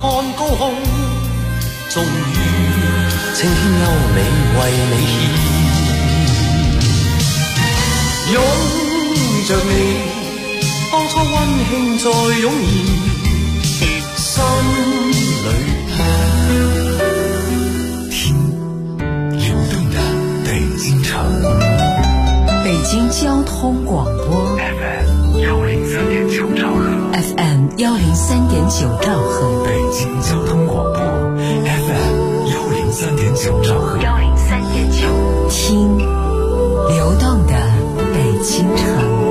看高空，终于青天优美为你献，拥着你，当初温馨再涌现，心里听流动的北京城， 北京交通广播 FM 103.9兆赫 ，FM 103.9兆赫， 北京交通广播 FM 103.9兆赫 ，103.9，听流动的北京城。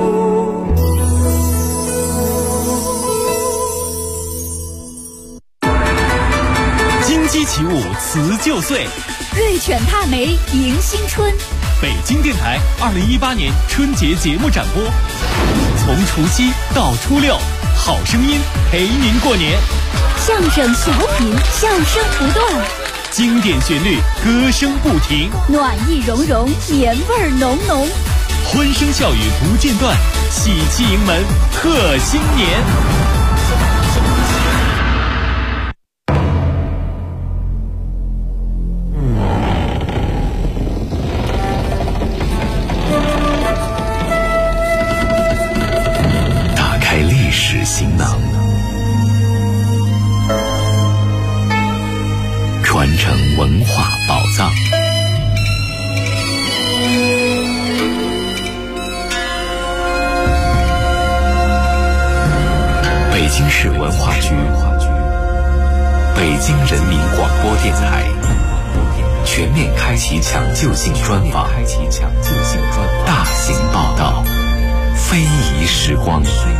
金鸡起舞辞旧岁， 瑞犬踏梅迎新春。 北京电台2018年春节节目展播，从除夕到初六，好声音陪您过年。 相声小品，笑声不断， 经典旋律，歌声不停， 暖意融融，年味浓浓， 欢声笑语不间断，喜气迎门贺新年。 行囊，传承文化宝藏。北京市文化局、北京人民广播电台全面开启抢救性专访，大型报道，非遗时光。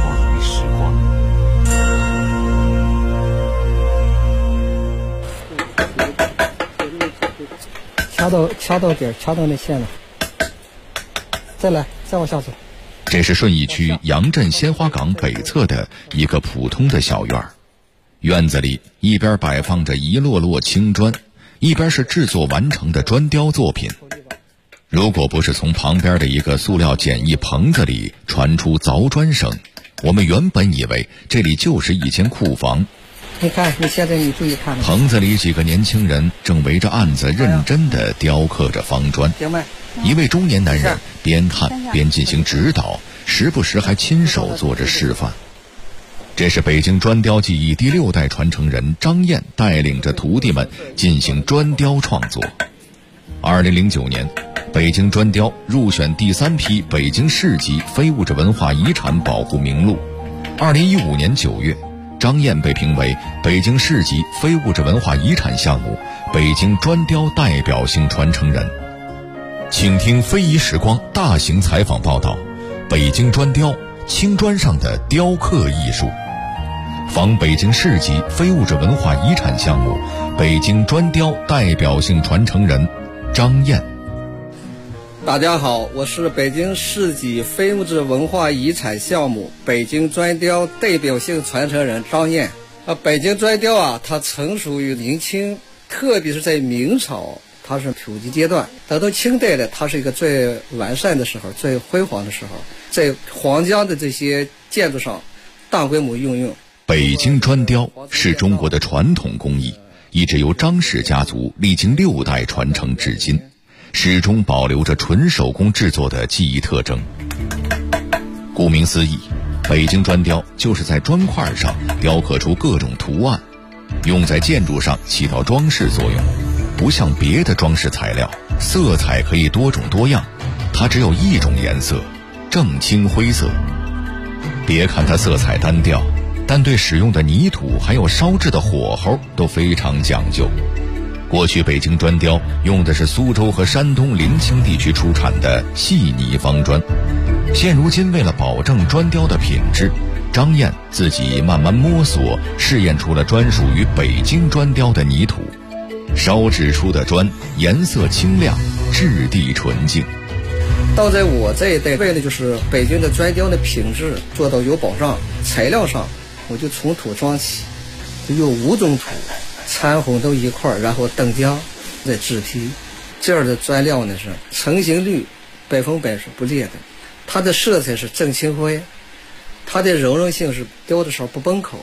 掐到底儿，掐到那线了。再往下走。 这是顺义区杨镇鲜花港北侧的一个普通的小院儿，院子里一边摆放着一摞摞青砖，一边是制作完成的砖雕作品。如果不是从旁边的一个塑料简易棚子里传出凿砖声，我们原本以为这里就是一间库房。 你看，你现在你注意看， 棚子里几个年轻人正围着案子认真地雕刻着方砖。一位中年男人边看边进行指导，时不时还亲手做着示范。这是北京砖雕技艺第6代传承人张燕带领着徒弟们进行砖雕创作。2009年，北京砖雕入选第3批北京市级非物质文化遗产保护名录。2015年9月，张燕被评为北京市级非物质文化遗产项目北京砖雕代表性传承人。请听非遗时光大型采访报道，北京砖雕，青砖上的雕刻艺术。访北京市级非物质文化遗产项目北京砖雕代表性传承人张燕。 大家好，我是北京市级非物质文化遗产项目北京砖雕代表性传承人张燕。北京砖雕它成熟于明清，特别是在明朝，它是普及阶段。等到清代的，它是一个最完善的时候，最辉煌的时候，在皇家的这些建筑上大规模应用。 北京砖雕是中国的传统工艺，一直由张氏家族历经6代传承至今，始终保留着纯手工制作的技艺特征。顾名思义，北京砖雕就是在砖块上雕刻出各种图案，用在建筑上起到装饰作用。不像别的装饰材料，色彩可以多种多样，它只有一种颜色，正青灰色。别看它色彩单调，但对使用的泥土还有烧制的火候都非常讲究。过去北京砖雕用的是苏州和山东临清地区出产的细泥方砖，现如今为了保证砖雕的品质，张燕自己慢慢摸索，试验出了专属于北京砖雕的泥土，烧制出的砖颜色清亮，质地纯净。 到在我这一代，为了就是北京的砖雕的品质做到有保障，材料上我就从土装起，就有5种土掺混到一块儿，然后等浆再制坯。这样的砖料呢是成型率100%是不裂的，它的色彩是正青灰，它的柔韧性是雕的时候不崩口，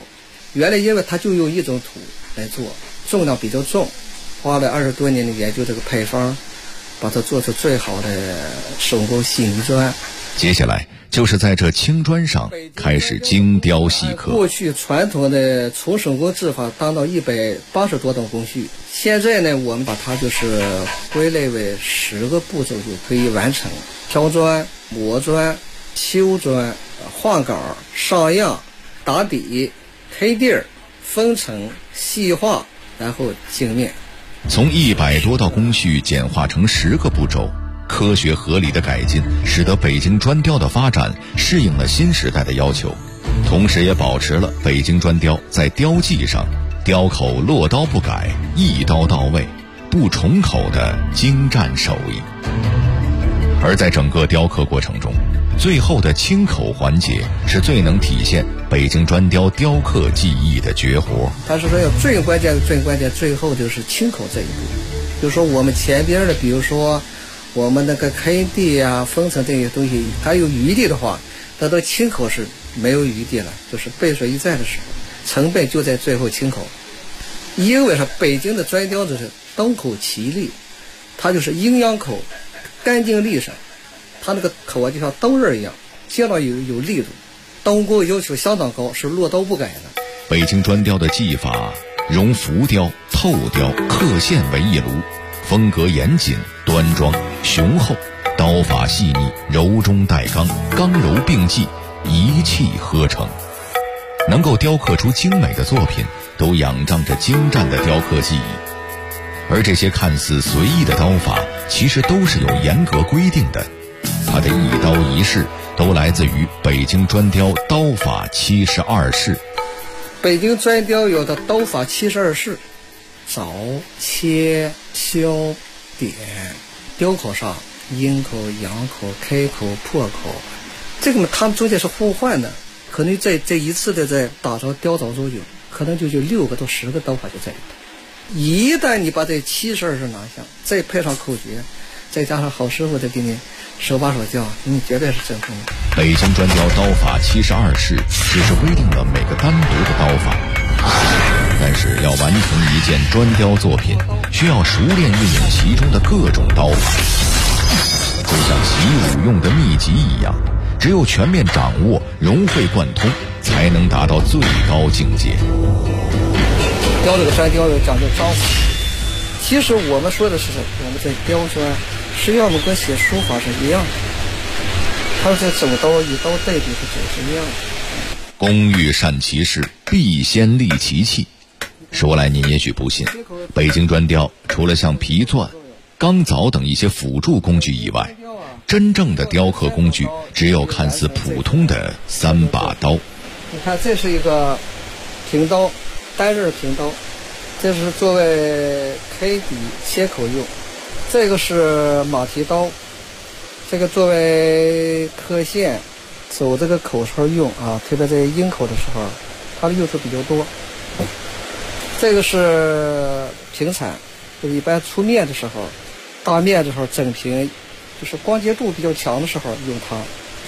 原来因为它就用一种土来做，重量比较重，花了20多年的研究这个配方，把它做出最好的手工细泥砖。 接下来就是在这青砖上开始精雕细刻。 过去传统的从手工制法达到180多种工序，现在呢，我们把它就是归类为10个步骤就可以完成：挑砖、磨砖、修砖、换杆、上样、打底、K 地儿、封层、细化，然后镜面。 从100多道工序简化成10个步骤，科学合理的改进使得北京砖雕的发展适应了新时代的要求，同时也保持了北京砖雕在雕技上雕口落刀不改、一刀到位、不重口的精湛手艺。而在整个雕刻过程中，最后的清口环节是最能体现北京砖雕雕刻技艺的绝活。 他是说要最关键，最后就是清口这一步。就是说我们前边的，比如说我们那个K地啊、封层这些东西，它有余地的话，它到清口是没有余地了，就是背水一战的时候，成本就在最后清口。因为说北京的砖雕就是东口齐立，它就是阴阳口，干净利索，它那个口啊就像刀刃一样，接到有力度，刀工要求相当高，是落刀不改的。 北京砖雕的技法融浮雕、透雕、刻线为一炉，风格严谨、端庄、雄厚，刀法细腻，柔中带刚，刚柔并济，一气呵成。能够雕刻出精美的作品，都仰仗着精湛的雕刻技艺。而这些看似随意的刀法，其实都是有严格规定的。它的一刀一式都来自于北京砖雕刀法72式。 北京砖雕有的刀法72式：凿、切、削、点。雕口上阴口、阳口、开口、破口，这个嘛，它们中间是互换的。可能在这一次的在打造雕凿中有可能就6个到10个刀法就在里头。一旦你把这72式拿下，再配上口诀，再加上好师傅再给你手把手教，你绝对是正宗的。 北京砖雕刀法72式只是规定了每个单独的刀法，但是要完成一件砖雕作品，需要熟练运用其中的各种刀法，就像习武用的秘籍一样，只有全面掌握、融会贯通，才能达到最高境界。 雕这个砖雕有讲究章法，其实我们说的是我们在雕砖，实际上我们跟写书法是一样的，它是走刀以刀代笔是走是一样的。 工欲善其事，必先利其器。说来您也许不信，北京砖雕除了像皮钻、钢凿等一些辅助工具以外，真正的雕刻工具只有看似普通的3把刀。 你看，这是一个平刀，单刃平刀，这是作为开底切口用。这个是马蹄刀，这个作为刻线走这个口时候用啊，特别在阴口的时候，它的用处比较多。这个是平铲，就是一般粗面的时候，大面的时候整平，就是光洁度比较强的时候用它。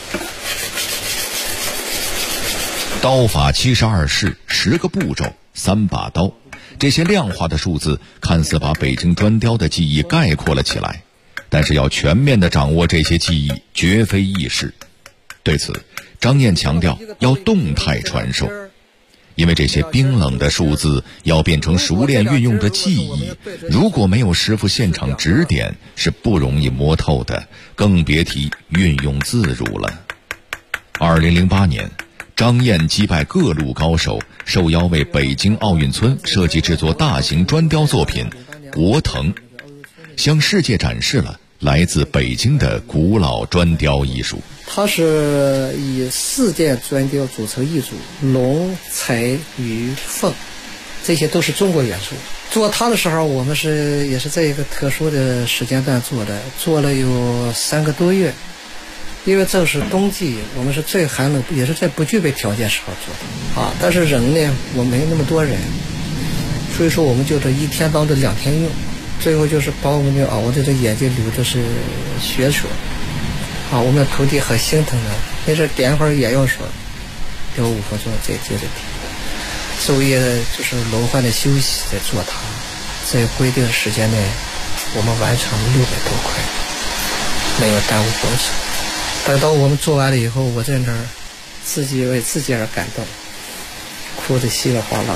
刀法72式，10个步骤，3把刀，这些量化的数字看似把北京砖雕的技艺概括了起来，但是要全面地掌握这些技艺绝非易事。对此，张燕强调要动态传授，因为这些冰冷的数字要变成熟练运用的技艺，如果没有师傅现场指点，是不容易摸透的，更别提运用自如了。2008年，张燕击败各路高手，受邀为北京奥运村设计制作大型砖雕作品《国腾》，向世界展示了来自北京的古老砖雕艺术。 它是以4件砖雕组成一组，龙、彩、鱼、凤，这些都是中国元素。做它的时候，我们也是在一个特殊的时间段做的，做了有3个多月。因为这是冬季，我们是最寒冷，也是在不具备条件时候做的啊。但是人呢，我没那么多人，所以说我们就这1天当中2天用，最后就是把我们的熬的这眼睛流的是血水啊。我们徒弟很心疼的，那是点会儿眼药水，雕5分钟再接着滴。 昼夜就是轮换的休息在做它，在规定时间内我们完成600多块，没有耽误工程。等到我们做完了以后，我在那儿自己为自己而感动，哭得稀里哗啦。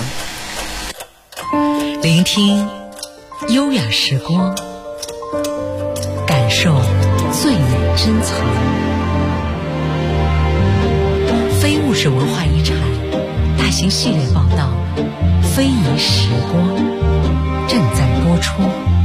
聆听优雅时光，感受最美珍藏。非物质文化遗产大型系列报道《非遗时光》正在播出。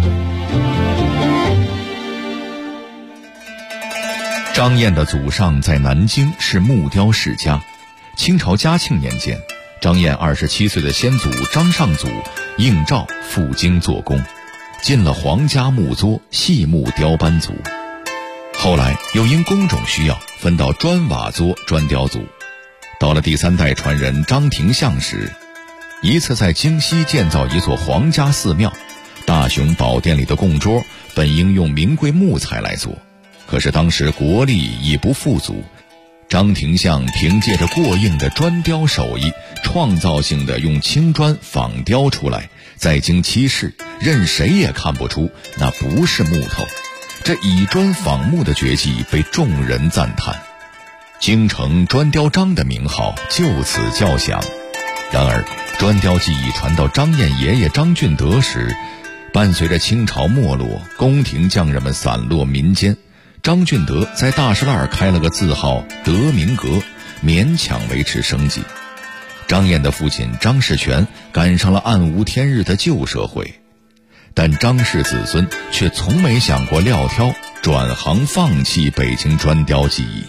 张燕的祖上在南京是木雕世家。清朝嘉庆年间，张燕27岁的先祖张上祖应召赴京做工，进了皇家木作细木雕班组。后来又因工种需要分到砖瓦作砖雕组。到了第3代传人张廷相时，一次在京西建造一座皇家寺庙，大雄宝殿里的供桌本应用名贵木材来做，可是当时国力已不富足，张廷相凭借着过硬的砖雕手艺，创造性的用青砖仿雕出来，在京七市任谁也看不出那不是木头。这以砖仿木的绝技被众人赞叹，京城砖雕张的名号就此叫响。然而砖雕技艺传到张燕爷爷张俊德时，伴随着清朝没落，宫廷匠人们散落民间，张俊德在大石栏开了个字号德明阁，勉强维持生计。张燕的父亲张士全赶上了暗无天日的旧社会，但张氏子孙却从没想过撂挑转行放弃北京砖雕技艺。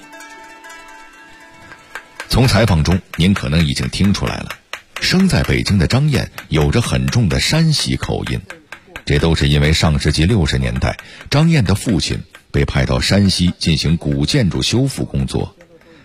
从采访中您可能已经听出来了，生在北京的张燕有着很重的山西口音，这都是因为上世纪60年代张燕的父亲被派到山西进行古建筑修复工作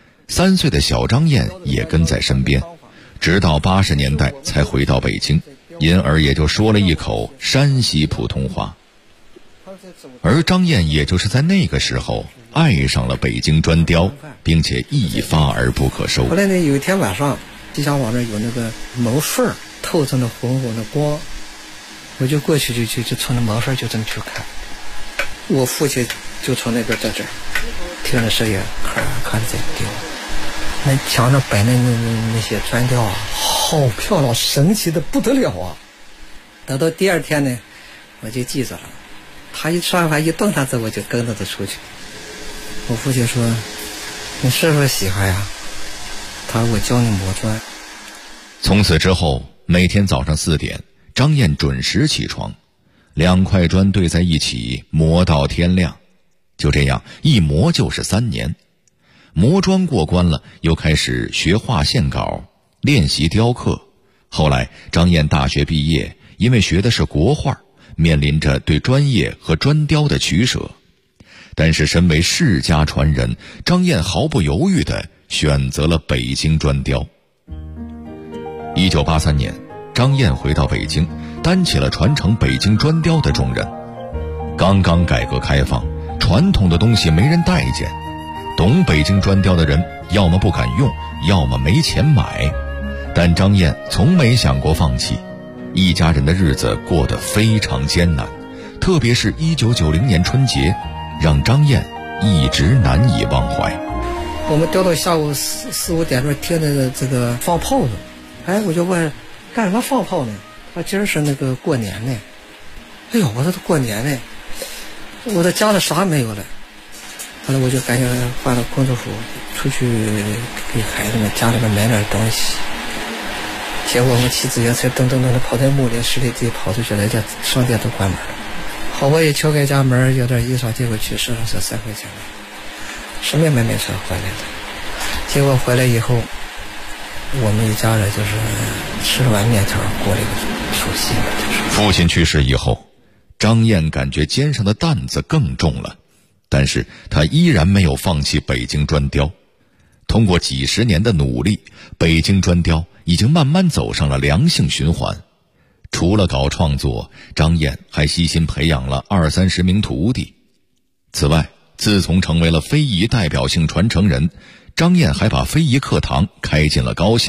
，3岁的小张燕也跟在身边，直到80年代才回到北京，因而也就说了一口山西普通话。而张燕也就是在那个时候爱上了北京砖雕，并且一发而不可收。 后来呢，有一天晚上，地下网那有那个门缝透着那红红的光，我就过去就从那门缝就这么去看。我父亲就从那边在这儿听着声音，看着在雕。那墙上摆那些砖雕啊，好漂亮，神奇的不得了啊！等到第2天呢，我就记着了。他一吃完饭一动他走，我就跟着他出去。我父亲说：“你是不是喜欢呀？”他说：“我教你磨砖。” 从此之后，每天早上4点，张燕准时起床，2块砖堆在一起，磨到天亮。就这样一磨就是3年。磨砖过关了，又开始学画线稿，练习雕刻。后来张燕大学毕业，因为学的是国画，面临着对专业和砖雕的取舍。但是身为世家传人，张燕毫不犹豫地选择了北京砖雕。1983年，张燕回到北京，担起了传承北京砖雕的重任。刚刚改革开放，传统的东西没人待见，懂北京砖雕的人要么不敢用，要么没钱买。但张燕从没想过放弃，一家人的日子过得非常艰难，特别是1990年春节，让张燕一直难以忘怀。 我们雕到下午4、5点钟，听那个这个放炮呢。哎，我就问干什么放炮呢？他今儿是那个过年呢。哎呦，我说过年呢，我的家里啥没有了。后来我就赶紧换了工作服，出去给孩子们家里面买点东西。结果我们骑自行车噔噔噔的跑在木林十里地跑出去了，家商店都关门了。好不容易敲开家门，有点衣裳，结果去市场是3块钱了，什么也没买成回来的。结果回来以后，我们一家人就是吃了碗面条，过了一个除夕了。 父亲去世以后，张燕感觉肩上的担子更重了，但是他依然没有放弃北京砖雕。通过几十年的努力，北京砖雕已经慢慢走上了良性循环。除了搞创作，张燕还悉心培养了20-30名徒弟。此外，自从成为了非遗代表性传承人，张燕还把非遗课堂开进了高校，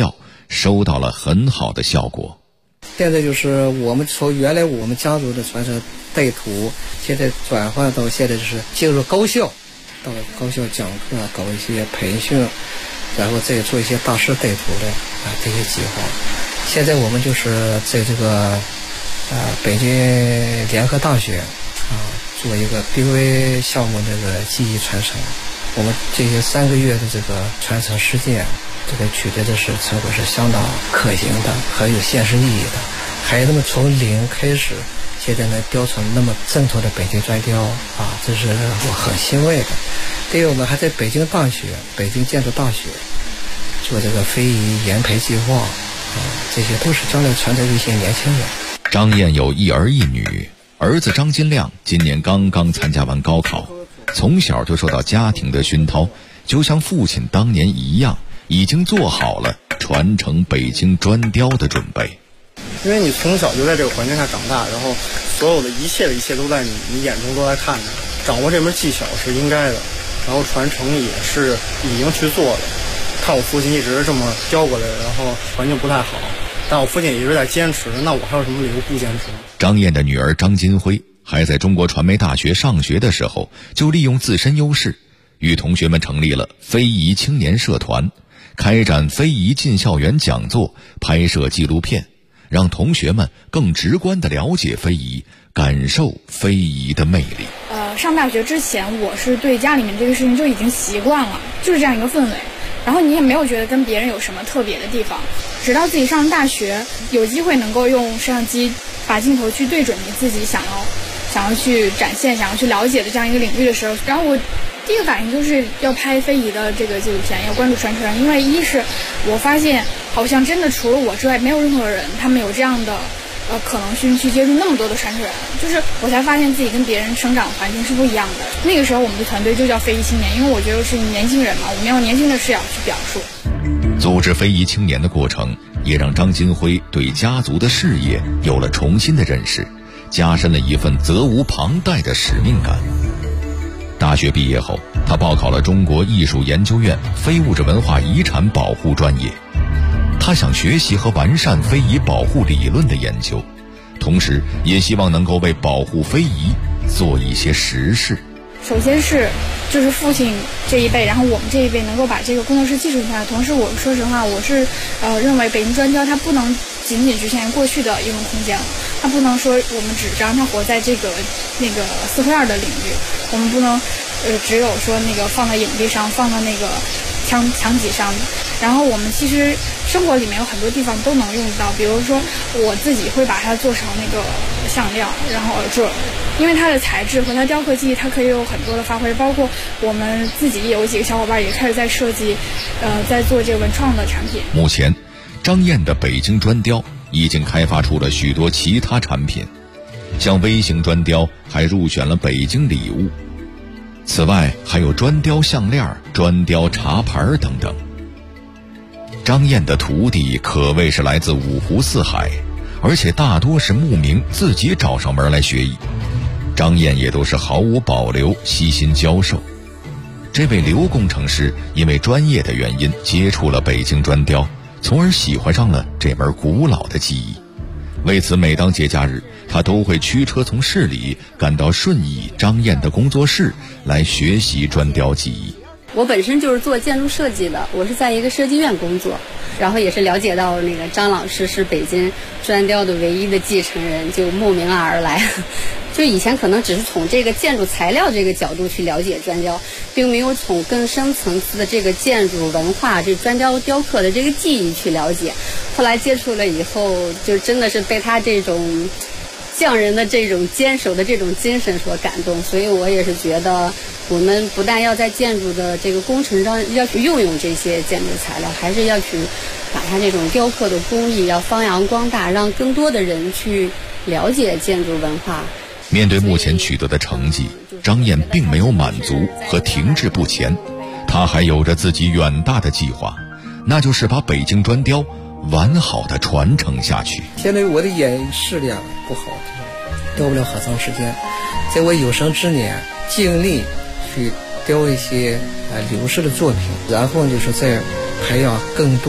收到了很好的效果。 现在就是我们从原来我们家族的传承带徒，现在转换到现在就是进入高校，到高校讲课，搞一些培训，然后再做一些大师带徒的这些计划。现在我们就是在这个北京联合大学做一个 BV 项目这个技艺传承。我们这些3个月的这个传承实践，这个取得的是成果是相当可行的，很有现实意义的。孩子们从零开始，现在能雕成那么正统的北京砖雕这是我很欣慰的。对于我们还在北京建筑大学做这个非遗研培计划这些都是将来传承给一些年轻人。 张燕有1儿1女，儿子张金亮今年刚刚参加完高考，从小就受到家庭的熏陶，就像父亲当年一样，已经做好了传承北京砖雕的准备。 因为你从小就在这个环境下长大，然后所有的一切都在你眼中都在看着，掌握这门技巧是应该的，然后传承也是已经去做的。看我父亲一直这么教过来，然后环境不太好，但我父亲也一直在坚持，那我还有什么理由不坚持？ 张燕的女儿张金辉还在中国传媒大学上学的时候，就利用自身优势，与同学们成立了非遗青年社团，开展非遗进校园讲座，拍摄纪录片，让同学们更直观地了解非遗，感受非遗的魅力。 上大学之前，我是对家里面这个事情就已经习惯了，就是这样一个氛围，然后你也没有觉得跟别人有什么特别的地方。直到自己上大学，有机会能够用摄像机把镜头去对准你自己想要去展现、想要去了解的这样一个领域的时候，然后我第一个反应就是要拍非遗的这个纪录片，要关注传承人。因为一是我发现好像真的除了我之外，没有任何人他们有这样的可能性去接触那么多的传承人，就是我才发现自己跟别人生长环境是不一样的。那个时候我们的团队就叫非遗青年，因为我觉得是年轻人嘛，我们要年轻的视角去表述。 组织非遗青年的过程，也让张金辉对家族的事业有了重新的认识，加深了一份责无旁贷的使命感。大学毕业后，他报考了中国艺术研究院非物质文化遗产保护专业。他想学习和完善非遗保护理论的研究，同时也希望能够为保护非遗做一些实事。 首先就是父亲这一辈，然后我们这一辈能够把这个工作室继承下来。同时我说实话，我是认为北京砖雕它不能仅仅局限于过去的应用空间了，它不能说我们只让它活在这个四合院的领域，我们不能只有说放在影壁上，放在墙脊上。然后我们其实生活里面有很多地方都能用到，比如说我自己会把它做成项链，然后耳坠，因为它的材质和它雕刻技艺，它可以有很多的发挥。包括我们自己有几个小伙伴也开始在设计，在做这个文创的产品。 目前，张燕的北京砖雕已经开发出了许多其他产品，像微型砖雕还入选了北京礼物。此外，还有砖雕项链、砖雕茶盘等等。张燕的徒弟可谓是来自五湖四海，而且大多是慕名自己找上门来学艺。张燕也都是毫无保留，悉心教授。这位刘工程师因为专业的原因接触了北京砖雕，从而喜欢上了这门古老的技艺。为此，每当节假日，他都会驱车从市里赶到顺义张燕的工作室来学习砖雕技艺。 我本身就是做建筑设计的，我是在一个设计院工作，然后也是了解到张老师是北京砖雕的唯一的继承人，就慕名而来。就以前可能只是从这个建筑材料这个角度去了解砖雕，并没有从更深层次的这个建筑文化、这砖雕雕刻的这个技艺去了解。后来接触了以后，就真的是被他这种匠人的这种坚守的这种精神所感动，所以我也是觉得我们不但要在建筑的这个工程上要去运用这些建筑材料，还是要去把它这种雕刻的工艺要发扬光大，让更多的人去了解建筑文化。 面对目前取得的成绩，张燕并没有满足和停滞不前，她还有着自己远大的计划，那就是把北京砖雕完好的传承下去。 现在我的眼视力不好，雕不了很长时间，在我有生之年尽力去雕一些流失的作品，然后就是再培养更多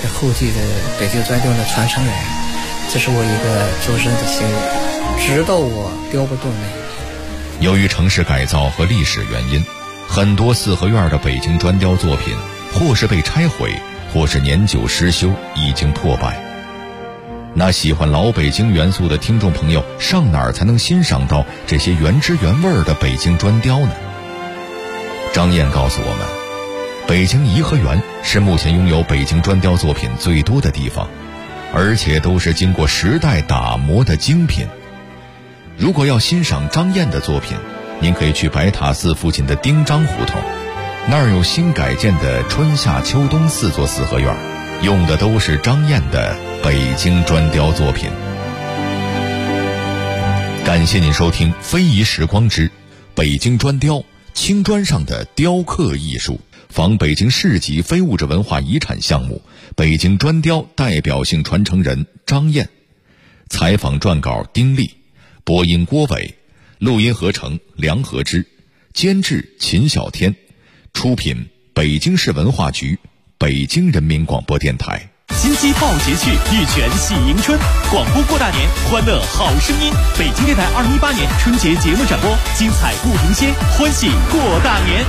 后继的北京砖雕的传承人，这是我一个终身的心愿，直到我雕不动那一天。 由于城市改造和历史原因，很多四合院的北京砖雕作品或是被拆毁，或是年久失修，已经破败。那喜欢老北京元素的听众朋友，上哪儿才能欣赏到这些原汁原味的北京砖雕呢？张燕告诉我们，北京颐和园是目前拥有北京砖雕作品最多的地方，而且都是经过时代打磨的精品。如果要欣赏张燕的作品，您可以去白塔寺附近的丁章胡同，那儿有新改建的春夏秋冬4座四合院，用的都是张燕的北京砖雕作品。感谢您收听《非遗时光之北京砖雕》青砖上的雕刻艺术，仿北京市级非物质文化遗产项目北京砖雕代表性传承人张燕。采访撰稿丁力，播音郭伟，录音合成梁和之，监制秦小天，出品北京市文化局，北京人民广播电台。 金鸡报捷趣，玉泉喜迎春，广播过大年，欢乐好声音。北京电台2018年春节节目展播，精彩不停歇，欢喜过大年。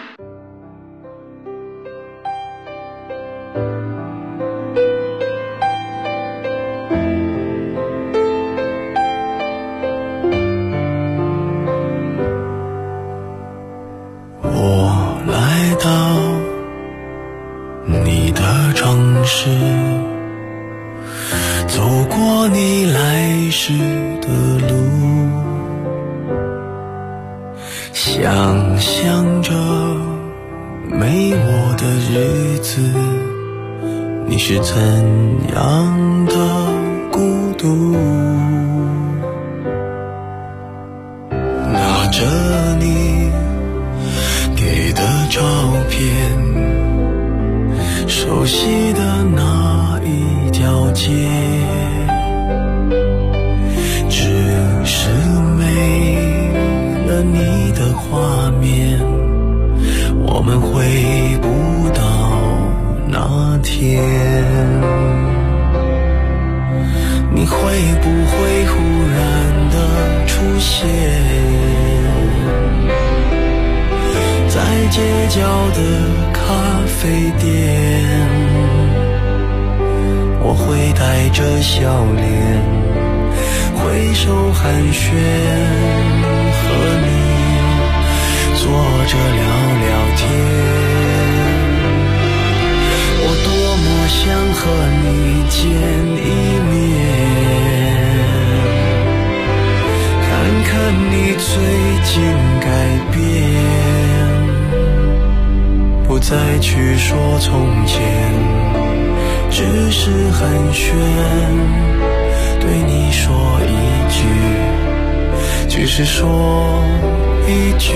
我来到你的城市，走过你来时的路，想象着没我的日子，你是怎样的孤独。拿着你给的照片，熟悉的那一条街，只是没了你的画面，我们回不到那天。你会不会忽然的出现在街角的咖啡店？我会带着笑脸挥手寒暄，和你坐着聊聊天。我多么想和你见一面，看看你最近改变，不再去说从前，只是寒暄，对你说一句，只是说一句，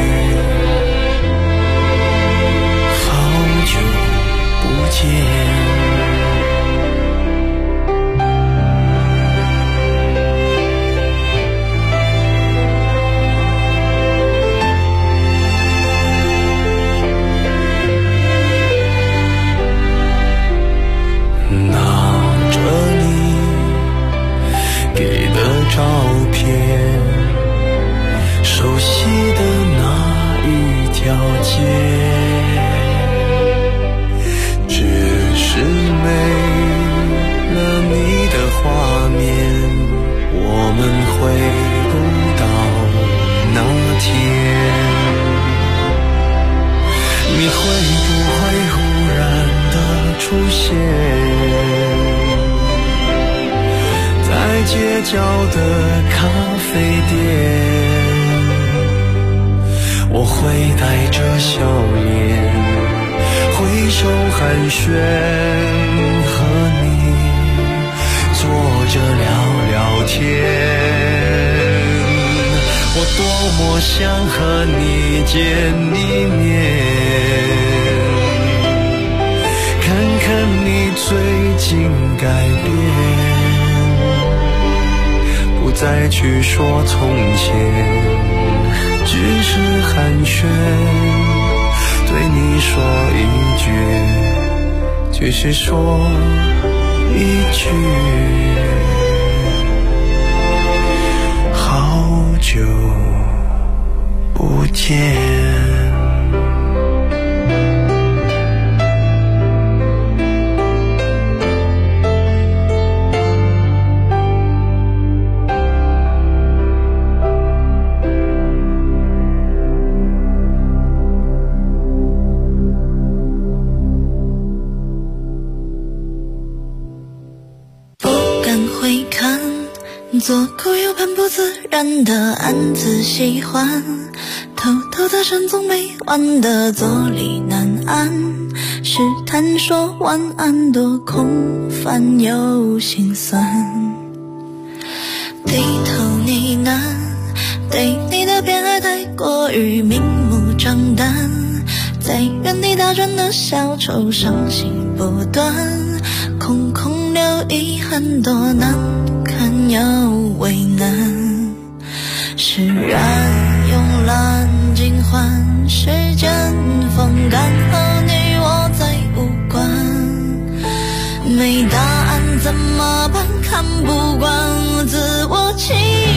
好久不见。照片，熟悉的那一条街，只是没了你的画面，我们回不到那天。你会不会忽然的出现在街角的咖啡店？我会带着笑脸挥手寒暄，和你坐着聊聊天。我多么想和你见一面，看看你最近改变，不再去说从前，只是寒暄，对你说一句， 只是说一句好久不见。 做狗又很不自然的暗自喜欢，偷偷的神总没完的坐立难安，试探说晚安多空泛又心酸，低头呢喃，对你的偏爱太过于明目张胆，在原地打转的小丑伤心不断，空空留遗憾多难看又为难，释然用蓝尽换时间风干，和你我再无关，没答案怎么办？看不惯自我欺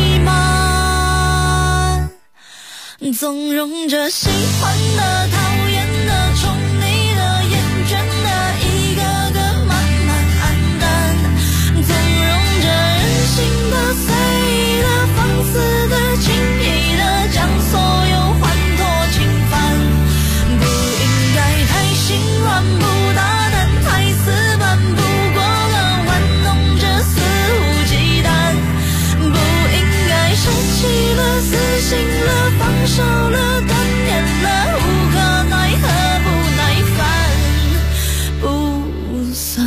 瞒，纵容着喜欢的讨厌的宠你的厌倦的一个个慢慢黯淡，纵容着任性的随的放肆的轻易的将所有还托侵犯，不应该太心软不大胆太死板，不过了玩弄着肆无忌惮，不应该舍弃了死心了放手了断念了无可奈何不耐烦不算，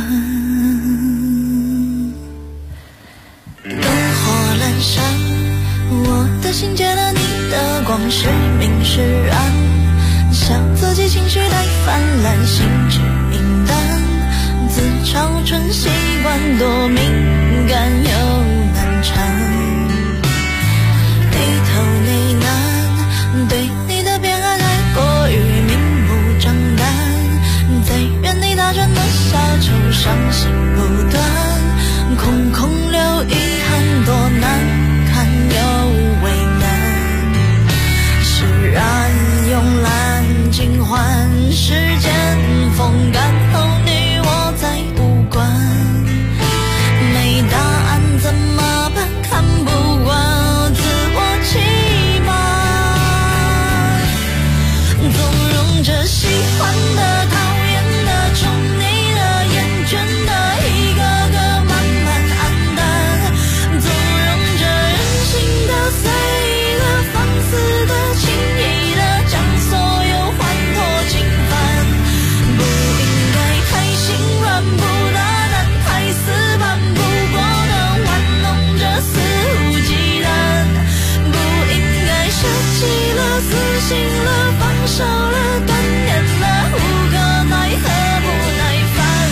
灯火阑珊，我的心借了你的光是明是暗，笑自己情绪太泛滥心智明淡，自嘲纯习惯多敏感又难缠，低头呢喃，对你的偏爱太过于明目张胆，在原地打转的小丑伤心不断，空空留遗憾多难看又为难，释然用蓝尽换时间风干后你我再无关，没答案怎么办？看不惯自我欺瞒，纵容着喜欢的讨厌的宠你的厌倦的一个个慢慢黯淡，纵容着任性的随的放肆的轻易的将所有还托侵犯，不应该太心软不大胆太死板，不过的玩弄着肆无忌惮，不应该舍弃了死心了放手了断念了无可奈何不耐烦，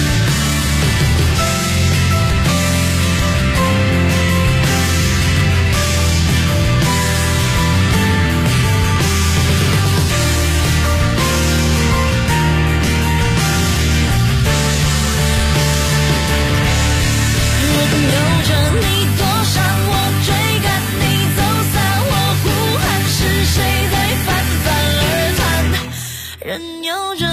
任由着你躲闪我追赶你走散，我呼喊是谁在泛泛而谈，任由着